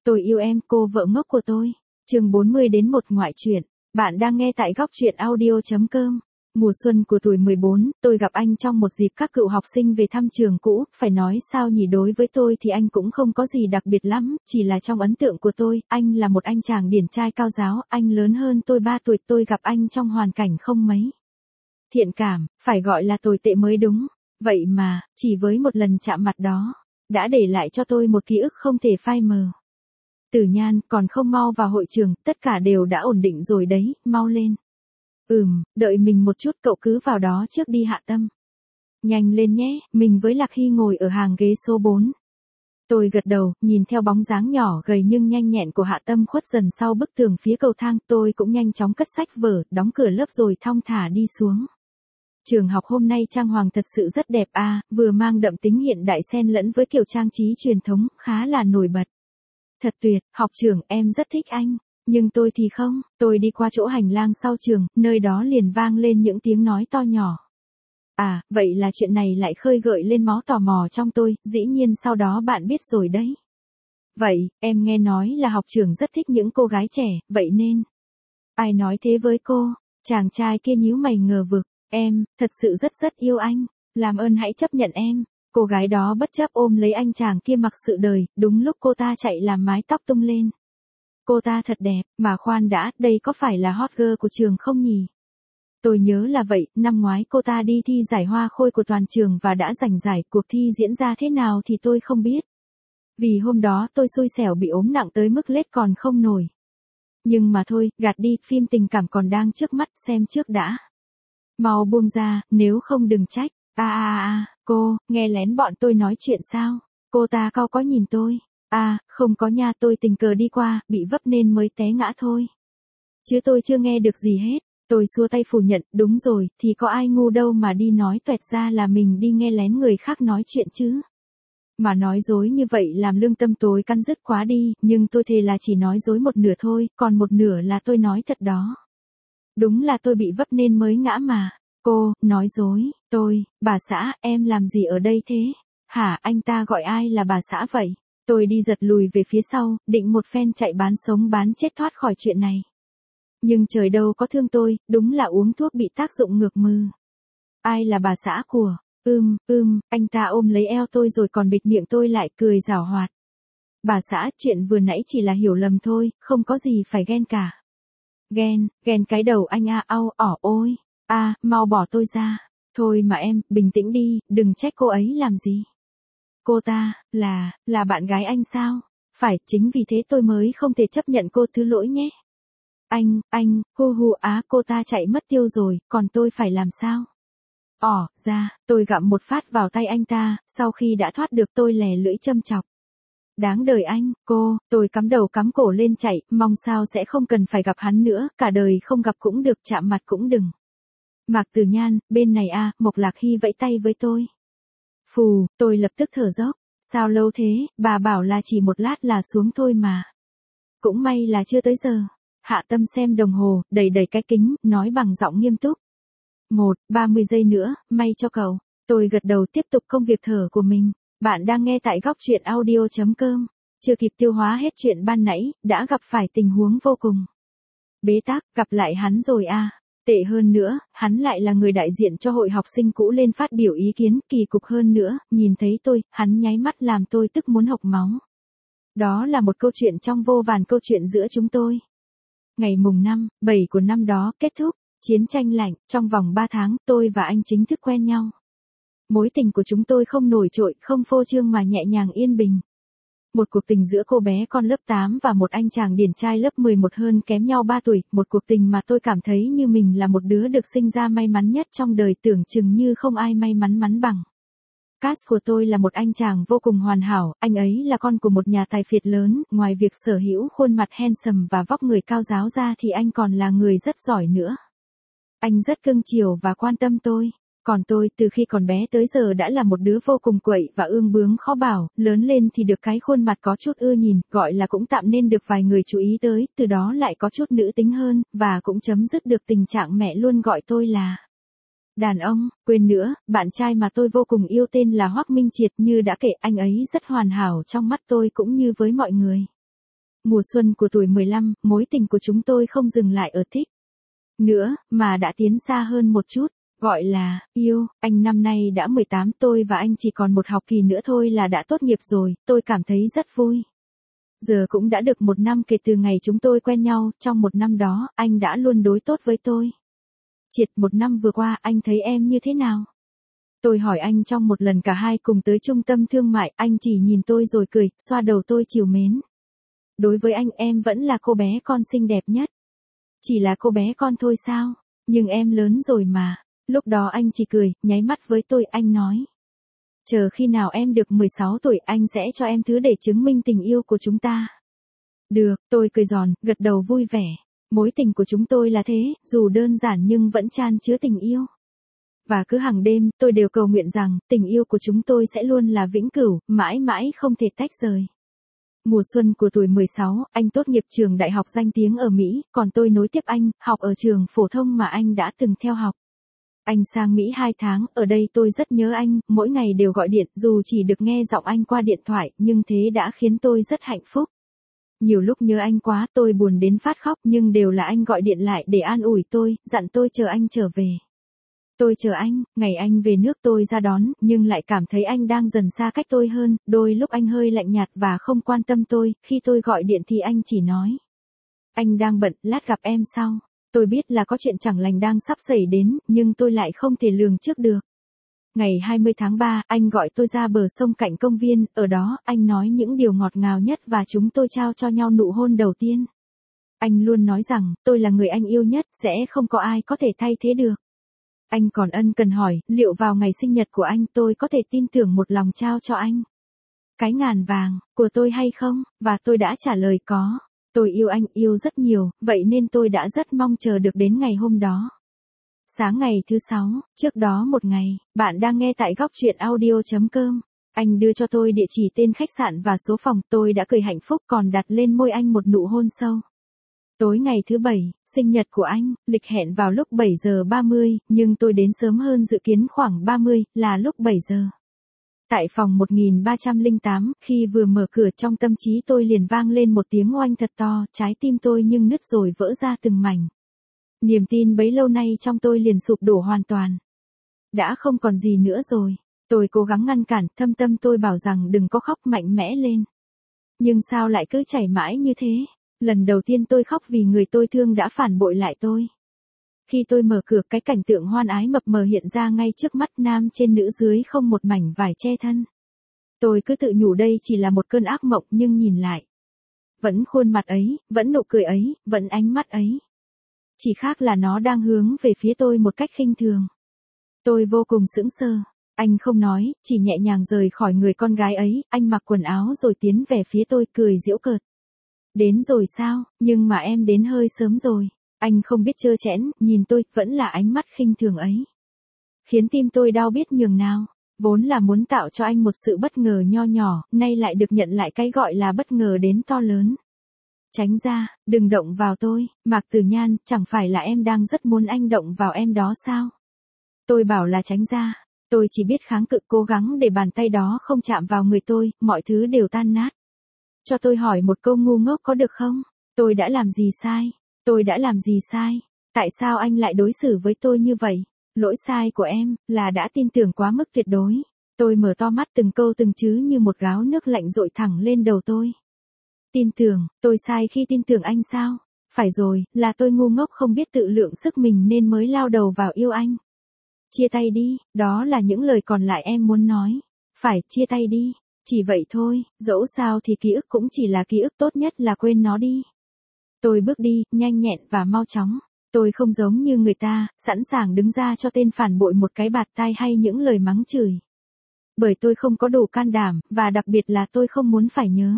Tôi yêu em, cô vợ ngốc của tôi. Chương 40 đến một ngoại truyện. Bạn đang nghe tại góc truyện audio.com. Mùa xuân của tuổi 14, tôi gặp anh trong một dịp các cựu học sinh về thăm trường cũ, phải nói sao nhỉ, đối với tôi thì anh cũng không có gì đặc biệt lắm, chỉ là trong ấn tượng của tôi, anh là một anh chàng điển trai cao giáo, anh lớn hơn tôi 3 tuổi, tôi gặp anh trong hoàn cảnh không mấy thiện cảm, phải gọi là tồi tệ mới đúng. Vậy mà, chỉ với một lần chạm mặt đó, đã để lại cho tôi một ký ức không thể phai mờ. Tử Nhan, còn không mau vào hội trường, tất cả đều đã ổn định rồi đấy, mau lên. Đợi mình một chút, cậu cứ vào đó trước đi Hạ Tâm. Nhanh lên nhé, mình với Lạc Hy ngồi ở hàng ghế số 4. Tôi gật đầu, nhìn theo bóng dáng nhỏ gầy nhưng nhanh nhẹn của Hạ Tâm khuất dần sau bức tường phía cầu thang, tôi cũng nhanh chóng cất sách vở, đóng cửa lớp rồi thong thả đi xuống. Trường học hôm nay trang hoàng thật sự rất đẹp vừa mang đậm tính hiện đại xen lẫn với kiểu trang trí truyền thống, khá là nổi bật. Thật tuyệt, học trưởng, em rất thích anh. Nhưng tôi thì không, tôi đi qua chỗ hành lang sau trường, nơi đó liền vang lên những tiếng nói to nhỏ. Vậy là chuyện này lại khơi gợi lên máu tò mò trong tôi, dĩ nhiên sau đó bạn biết rồi đấy. Vậy, em nghe nói là học trưởng rất thích những cô gái trẻ, vậy nên. Ai nói thế với cô? Chàng trai kia nhíu mày ngờ vực, em, thật sự rất yêu anh, làm ơn hãy chấp nhận em. Cô gái đó bất chấp ôm lấy anh chàng kia mặc sự đời, đúng lúc cô ta chạy làm mái tóc tung lên. Cô ta thật đẹp, mà khoan đã, đây có phải là hot girl của trường không nhỉ? Tôi nhớ là vậy, năm ngoái cô ta đi thi giải hoa khôi của toàn trường và đã giành giải, cuộc thi diễn ra thế nào thì tôi không biết. Vì hôm đó tôi xui xẻo bị ốm nặng tới mức lết còn không nổi. Nhưng mà thôi, gạt đi, phim tình cảm còn đang trước mắt, xem trước đã. Mau buông ra, nếu không đừng trách. Cô, nghe lén bọn tôi nói chuyện sao? Cô ta cau có nhìn tôi. Không có nha, tôi tình cờ đi qua, bị vấp nên mới té ngã thôi. Chứ tôi chưa nghe được gì hết. Tôi xua tay phủ nhận, đúng rồi, thì có ai ngu đâu mà đi nói tuẹt ra là mình đi nghe lén người khác nói chuyện chứ. Mà nói dối như vậy làm lương tâm tôi căn dứt quá đi, nhưng tôi thề là chỉ nói dối một nửa thôi, còn một nửa là tôi nói thật đó. Đúng là tôi bị vấp nên mới ngã mà. Cô, nói dối, bà xã, em làm gì ở đây thế? Hả, anh ta gọi ai là bà xã vậy? Tôi đi giật lùi về phía sau, định một phen chạy bán sống bán chết thoát khỏi chuyện này. Nhưng trời đâu có thương tôi, đúng là uống thuốc bị tác dụng ngược mư. Ai là bà xã của? Anh ta ôm lấy eo tôi rồi còn bịt miệng tôi lại, cười giảo hoạt. Bà xã, chuyện vừa nãy chỉ là hiểu lầm thôi, không có gì phải ghen cả. Ghen cái đầu anh ôi. Mau bỏ tôi ra. Thôi mà em, bình tĩnh đi, đừng trách cô ấy làm gì. Cô ta, là bạn gái anh sao? Phải, chính vì thế tôi mới không thể chấp nhận cô, thứ lỗi nhé. Anh, cô ta chạy mất tiêu rồi, còn tôi phải làm sao? Tôi gặm một phát vào tay anh ta, sau khi đã thoát được tôi lè lưỡi châm chọc. Đáng đời anh, tôi cắm đầu cắm cổ lên chạy, mong sao sẽ không cần phải gặp hắn nữa, cả đời không gặp cũng được, chạm mặt cũng đừng. Mạc Tử Nhan, bên này Mộc Lạc Hy vẫy tay với tôi. Phù, tôi lập tức thở dốc, sao lâu thế, bà bảo là chỉ một lát là xuống thôi mà. Cũng may là chưa tới giờ. Hạ Tâm xem đồng hồ, đẩy cái kính, nói bằng giọng nghiêm túc. 30 giây nữa, may cho cậu. Tôi gật đầu tiếp tục công việc thở của mình. Bạn đang nghe tại góc truyện audio.com. Chưa kịp tiêu hóa hết chuyện ban nãy, đã gặp phải tình huống vô cùng bế tắc, gặp lại hắn rồi Tệ hơn nữa, hắn lại là người đại diện cho hội học sinh cũ lên phát biểu ý kiến, kỳ cục hơn nữa, nhìn thấy tôi, hắn nháy mắt làm tôi tức muốn hộc máu. Đó là một câu chuyện trong vô vàn câu chuyện giữa chúng tôi. Ngày mùng 5/7 của năm đó kết thúc, chiến tranh lạnh, trong vòng 3 tháng, tôi và anh chính thức quen nhau. Mối tình của chúng tôi không nổi trội, không phô trương mà nhẹ nhàng yên bình. Một cuộc tình giữa cô bé con lớp 8 và một anh chàng điển trai lớp 11 hơn kém nhau 3 tuổi, một cuộc tình mà tôi cảm thấy như mình là một đứa được sinh ra may mắn nhất trong đời, tưởng chừng như không ai may mắn bằng. Cast của tôi là một anh chàng vô cùng hoàn hảo, anh ấy là con của một nhà tài phiệt lớn, ngoài việc sở hữu khuôn mặt handsome và vóc người cao ráo ra thì anh còn là người rất giỏi nữa. Anh rất cưng chiều và quan tâm tôi. Còn tôi, từ khi còn bé tới giờ đã là một đứa vô cùng quậy và ương bướng khó bảo, lớn lên thì được cái khuôn mặt có chút ưa nhìn, gọi là cũng tạm nên được vài người chú ý tới, từ đó lại có chút nữ tính hơn, và cũng chấm dứt được tình trạng mẹ luôn gọi tôi là đàn ông. Quên nữa, bạn trai mà tôi vô cùng yêu tên là Hoắc Minh Triệt, như đã kể, anh ấy rất hoàn hảo trong mắt tôi cũng như với mọi người. Mùa xuân của tuổi 15, mối tình của chúng tôi không dừng lại ở thích nữa, mà đã tiến xa hơn một chút, gọi là yêu. Anh năm nay đã 18, tôi và anh chỉ còn một học kỳ nữa thôi là đã tốt nghiệp rồi, tôi cảm thấy rất vui. Giờ cũng đã được 1 năm kể từ ngày chúng tôi quen nhau, trong 1 năm đó, anh đã luôn đối tốt với tôi. Triệt 1 năm vừa qua, anh thấy em như thế nào? Tôi hỏi anh trong một lần cả hai cùng tới trung tâm thương mại, anh chỉ nhìn tôi rồi cười, xoa đầu tôi trìu mến. Đối với anh em vẫn là cô bé con xinh đẹp nhất. Chỉ là cô bé con thôi sao? Nhưng em lớn rồi mà. Lúc đó anh chỉ cười, nháy mắt với tôi, anh nói. Chờ khi nào em được 16 tuổi anh sẽ cho em thứ để chứng minh tình yêu của chúng ta. Được, tôi cười giòn, gật đầu vui vẻ. Mối tình của chúng tôi là thế, dù đơn giản nhưng vẫn chan chứa tình yêu. Và cứ hàng đêm, tôi đều cầu nguyện rằng, tình yêu của chúng tôi sẽ luôn là vĩnh cửu, mãi mãi không thể tách rời. Mùa xuân của tuổi 16, anh tốt nghiệp trường đại học danh tiếng ở Mỹ, còn tôi nối tiếp anh, học ở trường phổ thông mà anh đã từng theo học. Anh sang Mỹ 2 tháng, ở đây tôi rất nhớ anh, mỗi ngày đều gọi điện, dù chỉ được nghe giọng anh qua điện thoại, nhưng thế đã khiến tôi rất hạnh phúc. Nhiều lúc nhớ anh quá, tôi buồn đến phát khóc, nhưng đều là anh gọi điện lại để an ủi tôi, dặn tôi chờ anh trở về. Tôi chờ anh, ngày anh về nước tôi ra đón, nhưng lại cảm thấy anh đang dần xa cách tôi hơn, đôi lúc anh hơi lạnh nhạt và không quan tâm tôi, khi tôi gọi điện thì anh chỉ nói. Anh đang bận, lát gặp em sau. Tôi biết là có chuyện chẳng lành đang sắp xảy đến, nhưng tôi lại không thể lường trước được. Ngày 20 tháng 3, anh gọi tôi ra bờ sông cạnh công viên, ở đó, anh nói những điều ngọt ngào nhất và chúng tôi trao cho nhau nụ hôn đầu tiên. Anh luôn nói rằng, tôi là người anh yêu nhất, sẽ không có ai có thể thay thế được. Anh còn ân cần hỏi, liệu vào ngày sinh nhật của anh tôi có thể tin tưởng một lòng trao cho anh cái ngàn vàng của tôi hay không, và tôi đã trả lời có. Tôi yêu anh, yêu rất nhiều, vậy nên tôi đã rất mong chờ được đến ngày hôm đó. Sáng ngày thứ 6, trước đó một ngày, bạn đang nghe tại góc truyện audio.com. Anh đưa cho tôi địa chỉ tên khách sạn và số phòng, tôi đã cười hạnh phúc còn đặt lên môi anh một nụ hôn sâu. Tối ngày thứ 7, sinh nhật của anh, lịch hẹn vào lúc 7 giờ 30, nhưng tôi đến sớm hơn dự kiến khoảng 30, là lúc 7 giờ. Tại phòng 1308, khi vừa mở cửa trong tâm trí tôi liền vang lên một tiếng oanh thật to, trái tim tôi nhưng nứt rồi vỡ ra từng mảnh. Niềm tin bấy lâu nay trong tôi liền sụp đổ hoàn toàn. Đã không còn gì nữa rồi. Tôi cố gắng ngăn cản, thâm tâm tôi bảo rằng đừng có khóc, mạnh mẽ lên. Nhưng sao lại cứ chảy mãi như thế? Lần đầu tiên tôi khóc vì người tôi thương đã phản bội lại tôi. Khi tôi mở cửa, cái cảnh tượng hoan ái mập mờ hiện ra ngay trước mắt, nam trên nữ dưới không một mảnh vải che thân. Tôi cứ tự nhủ đây chỉ là một cơn ác mộng, nhưng nhìn lại. Vẫn khuôn mặt ấy, vẫn nụ cười ấy, vẫn ánh mắt ấy. Chỉ khác là nó đang hướng về phía tôi một cách khinh thường. Tôi vô cùng sững sờ. Anh không nói, chỉ nhẹ nhàng rời khỏi người con gái ấy, anh mặc quần áo rồi tiến về phía tôi cười giễu cợt. Đến rồi sao, nhưng mà em đến hơi sớm rồi. Anh không biết trơ trẽn, nhìn tôi, vẫn là ánh mắt khinh thường ấy. Khiến tim tôi đau biết nhường nào. Vốn là muốn tạo cho anh một sự bất ngờ nho nhỏ, nay lại được nhận lại cái gọi là bất ngờ đến to lớn. Tránh ra, đừng động vào tôi, Mạc Tử Nhan, chẳng phải là em đang rất muốn anh động vào em đó sao? Tôi bảo là tránh ra, tôi chỉ biết kháng cự, cố gắng để bàn tay đó không chạm vào người tôi, mọi thứ đều tan nát. Cho tôi hỏi một câu ngu ngốc có được không? Tôi đã làm gì sai? Tôi đã làm gì sai? Tại sao anh lại đối xử với tôi như vậy? Lỗi sai của em, là đã tin tưởng quá mức tuyệt đối. Tôi mở to mắt từng câu từng chữ như một gáo nước lạnh dội thẳng lên đầu tôi. Tin tưởng, tôi sai khi tin tưởng anh sao? Phải rồi, là tôi ngu ngốc không biết tự lượng sức mình nên mới lao đầu vào yêu anh. Chia tay đi, đó là những lời còn lại em muốn nói. Phải, chia tay đi. Chỉ vậy thôi, dẫu sao thì ký ức cũng chỉ là ký ức, tốt nhất là quên nó đi. Tôi bước đi, nhanh nhẹn và mau chóng. Tôi không giống như người ta, sẵn sàng đứng ra cho tên phản bội một cái bạt tai hay những lời mắng chửi. Bởi tôi không có đủ can đảm, và đặc biệt là tôi không muốn phải nhớ.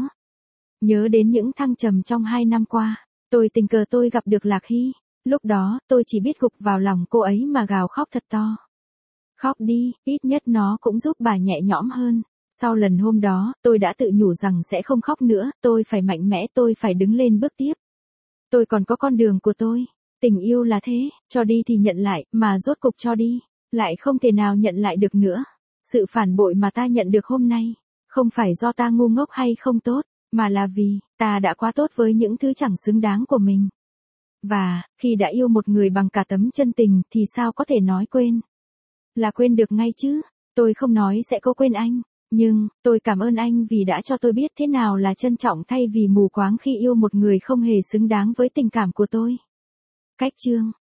Nhớ đến những thăng trầm trong 2 năm qua, tôi tình cờ tôi gặp được Lạc Hy. Lúc đó, tôi chỉ biết gục vào lòng cô ấy mà gào khóc thật to. Khóc đi, ít nhất nó cũng giúp bà nhẹ nhõm hơn. Sau lần hôm đó, tôi đã tự nhủ rằng sẽ không khóc nữa, tôi phải mạnh mẽ, tôi phải đứng lên bước tiếp. Tôi còn có con đường của tôi. Tình yêu là thế, cho đi thì nhận lại, mà rốt cục cho đi, lại không thể nào nhận lại được nữa. Sự phản bội mà ta nhận được hôm nay, không phải do ta ngu ngốc hay không tốt, mà là vì, ta đã quá tốt với những thứ chẳng xứng đáng của mình. Và, khi đã yêu một người bằng cả tấm chân tình thì sao có thể nói quên? Là quên được ngay chứ, tôi không nói sẽ cố quên anh, nhưng, tôi cảm ơn anh vì đã cho tôi biết thế nào là trân trọng thay vì mù quáng khi yêu một người không hề xứng đáng với tình cảm của tôi. Cách chương